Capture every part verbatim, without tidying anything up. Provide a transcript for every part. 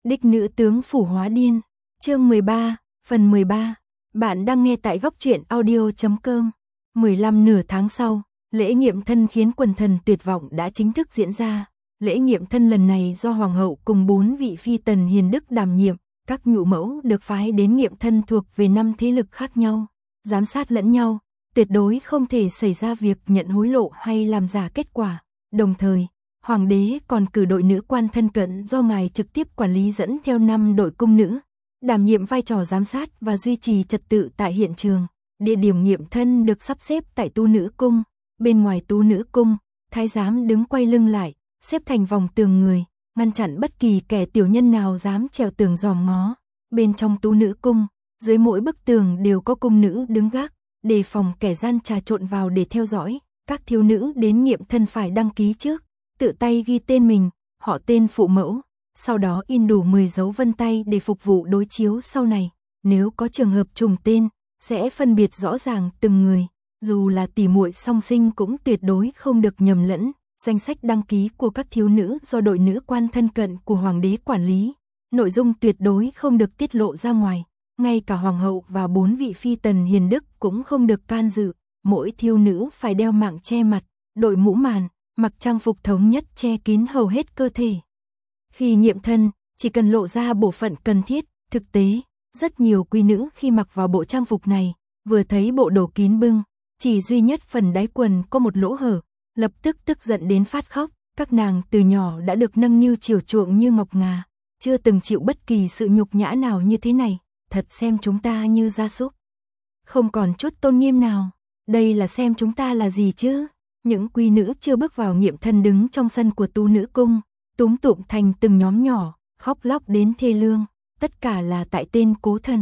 Đích nữ tướng phủ hóa điên, chương mười ba, phần mười ba. Bạn đang nghe tại góc truyện audio chấm com. mười lăm nửa tháng sau, lễ nghiệm thân khiến quần thần tuyệt vọng đã chính thức diễn ra. Lễ nghiệm thân lần này do hoàng hậu cùng bốn vị phi tần hiền đức đảm nhiệm, các nhũ mẫu được phái đến nghiệm thân thuộc về năm thế lực khác nhau, giám sát lẫn nhau, tuyệt đối không thể xảy ra việc nhận hối lộ hay làm giả kết quả. Đồng thời, hoàng đế còn cử đội nữ quan thân cận do ngài trực tiếp quản lý dẫn theo năm đội cung nữ, đảm nhiệm vai trò giám sát và duy trì trật tự tại hiện trường. Địa điểm nghiệm thân được sắp xếp tại tu nữ cung. Bên ngoài tu nữ cung, thái giám đứng quay lưng lại, xếp thành vòng tường người, ngăn chặn bất kỳ kẻ tiểu nhân nào dám trèo tường dòm ngó. Bên trong tu nữ cung, dưới mỗi bức tường đều có cung nữ đứng gác, đề phòng kẻ gian trà trộn vào để theo dõi. Các thiếu nữ đến nghiệm thân phải đăng ký trước, tự tay ghi tên mình, họ tên phụ mẫu, sau đó in đủ mười dấu vân tay để phục vụ đối chiếu sau này. Nếu có trường hợp trùng tên, sẽ phân biệt rõ ràng từng người, dù là tỉ muội song sinh cũng tuyệt đối không được nhầm lẫn. Danh sách đăng ký của các thiếu nữ do đội nữ quan thân cận của hoàng đế quản lý, nội dung tuyệt đối không được tiết lộ ra ngoài, ngay cả hoàng hậu và bốn vị phi tần hiền đức cũng không được can dự. Mỗi thiếu nữ phải đeo mạng che mặt, đội mũ màn, mặc trang phục thống nhất che kín hầu hết cơ thể. Khi nghiệm thân, chỉ cần lộ ra bộ phận cần thiết. Thực tế, rất nhiều quý nữ khi mặc vào bộ trang phục này, vừa thấy bộ đồ kín bưng, chỉ duy nhất phần đáy quần có một lỗ hở, lập tức tức giận đến phát khóc. Các nàng từ nhỏ đã được nâng niu chiều chuộng như ngọc ngà, chưa từng chịu bất kỳ sự nhục nhã nào như thế này, thật xem chúng ta như gia súc, không còn chút tôn nghiêm nào. Đây là xem chúng ta là gì chứ? Những quý nữ chưa bước vào nghiệm thân đứng trong sân của tu nữ cung, túm tụm thành từng nhóm nhỏ, khóc lóc đến thê lương, tất cả là tại tên Cố Thần.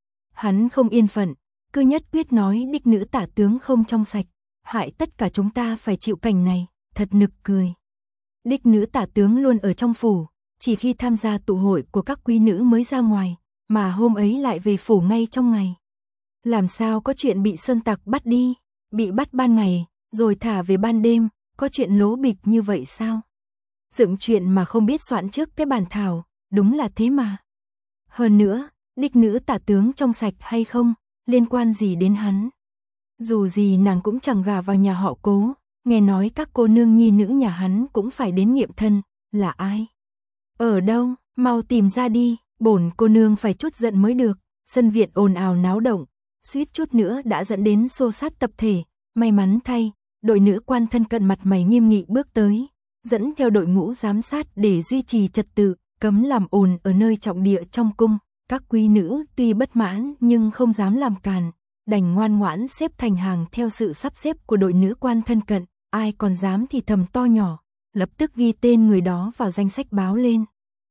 Hắn không yên phận, cứ nhất quyết nói đích nữ tả tướng không trong sạch, hại tất cả chúng ta phải chịu cảnh này, thật nực cười. Đích nữ tả tướng luôn ở trong phủ, chỉ khi tham gia tụ hội của các quý nữ mới ra ngoài, mà hôm ấy lại về phủ ngay trong ngày. Làm sao có chuyện bị sơn tặc bắt đi, bị bắt ban ngày, rồi thả về ban đêm, có chuyện lố bịch như vậy sao? Dựng chuyện mà không biết soạn trước cái bản thảo, đúng là thế mà. Hơn nữa, đích nữ tả tướng trong sạch hay không, liên quan gì đến hắn? Dù gì nàng cũng chẳng gả vào nhà họ Cố, nghe nói các cô nương nhi nữ nhà hắn cũng phải đến nghiệm thân, là ai? Ở đâu, mau tìm ra đi, bổn cô nương phải chút giận mới được. Sân viện ồn ào náo động, suýt chút nữa đã dẫn đến xô xát tập thể. May mắn thay, đội nữ quan thân cận mặt mày nghiêm nghị bước tới, dẫn theo đội ngũ giám sát để duy trì trật tự, cấm làm ồn ở nơi trọng địa trong cung. Các quý nữ tuy bất mãn nhưng không dám làm càn, đành ngoan ngoãn xếp thành hàng theo sự sắp xếp của đội nữ quan thân cận. Ai còn dám thì thầm to nhỏ, lập tức ghi tên người đó vào danh sách báo lên,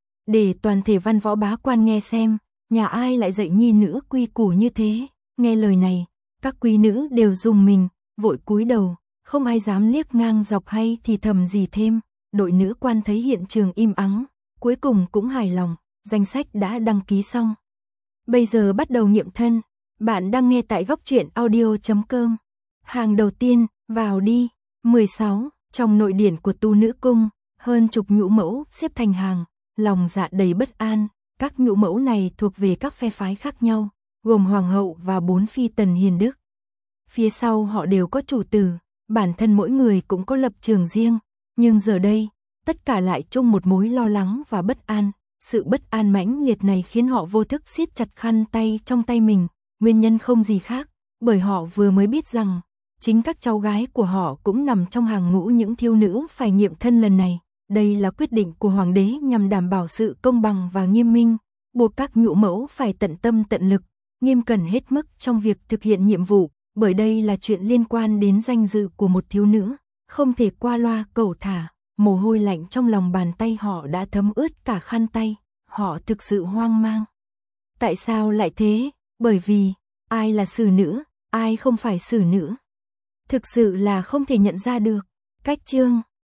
để toàn thể văn võ bá quan nghe xem, nhà ai lại dạy nhi nữ quy củ như thế. Nghe lời này, các quý nữ đều rùng mình, vội cúi đầu, không ai dám liếc ngang dọc hay thì thầm gì thêm. Đội nữ quan thấy hiện trường im ắng, cuối cùng cũng hài lòng, danh sách đã đăng ký xong. Bây giờ bắt đầu nghiệm thân. Bạn đang nghe tại góc truyện audio chấm com. Hàng đầu tiên, vào đi. mười sáu. Trong nội điển của tu nữ cung, hơn chục nhũ mẫu xếp thành hàng, lòng dạ đầy bất an. Các nhũ mẫu này thuộc về các phe phái khác nhau, gồm hoàng hậu và bốn phi tần hiền đức. Phía sau họ đều có chủ tử, bản thân mỗi người cũng có lập trường riêng, nhưng giờ đây, tất cả lại chung một mối lo lắng và bất an. Sự bất an mãnh liệt này khiến họ vô thức siết chặt khăn tay trong tay mình, nguyên nhân không gì khác, bởi họ vừa mới biết rằng, chính các cháu gái của họ cũng nằm trong hàng ngũ những thiếu nữ phải nghiệm thân lần này. Đây là quyết định của hoàng đế nhằm đảm bảo sự công bằng và nghiêm minh, buộc các nhũ mẫu phải tận tâm tận lực, nghiêm cẩn hết mức trong việc thực hiện nhiệm vụ, bởi đây là chuyện liên quan đến danh dự của một thiếu nữ, không thể qua loa cẩu thả. Mồ hôi lạnh trong lòng bàn tay họ đã thấm ướt cả khăn tay, họ thực sự hoang mang. Tại sao lại thế? Bởi vì, ai là xử nữ, ai không phải xử nữ? Thực sự là không thể nhận ra được. Cách chương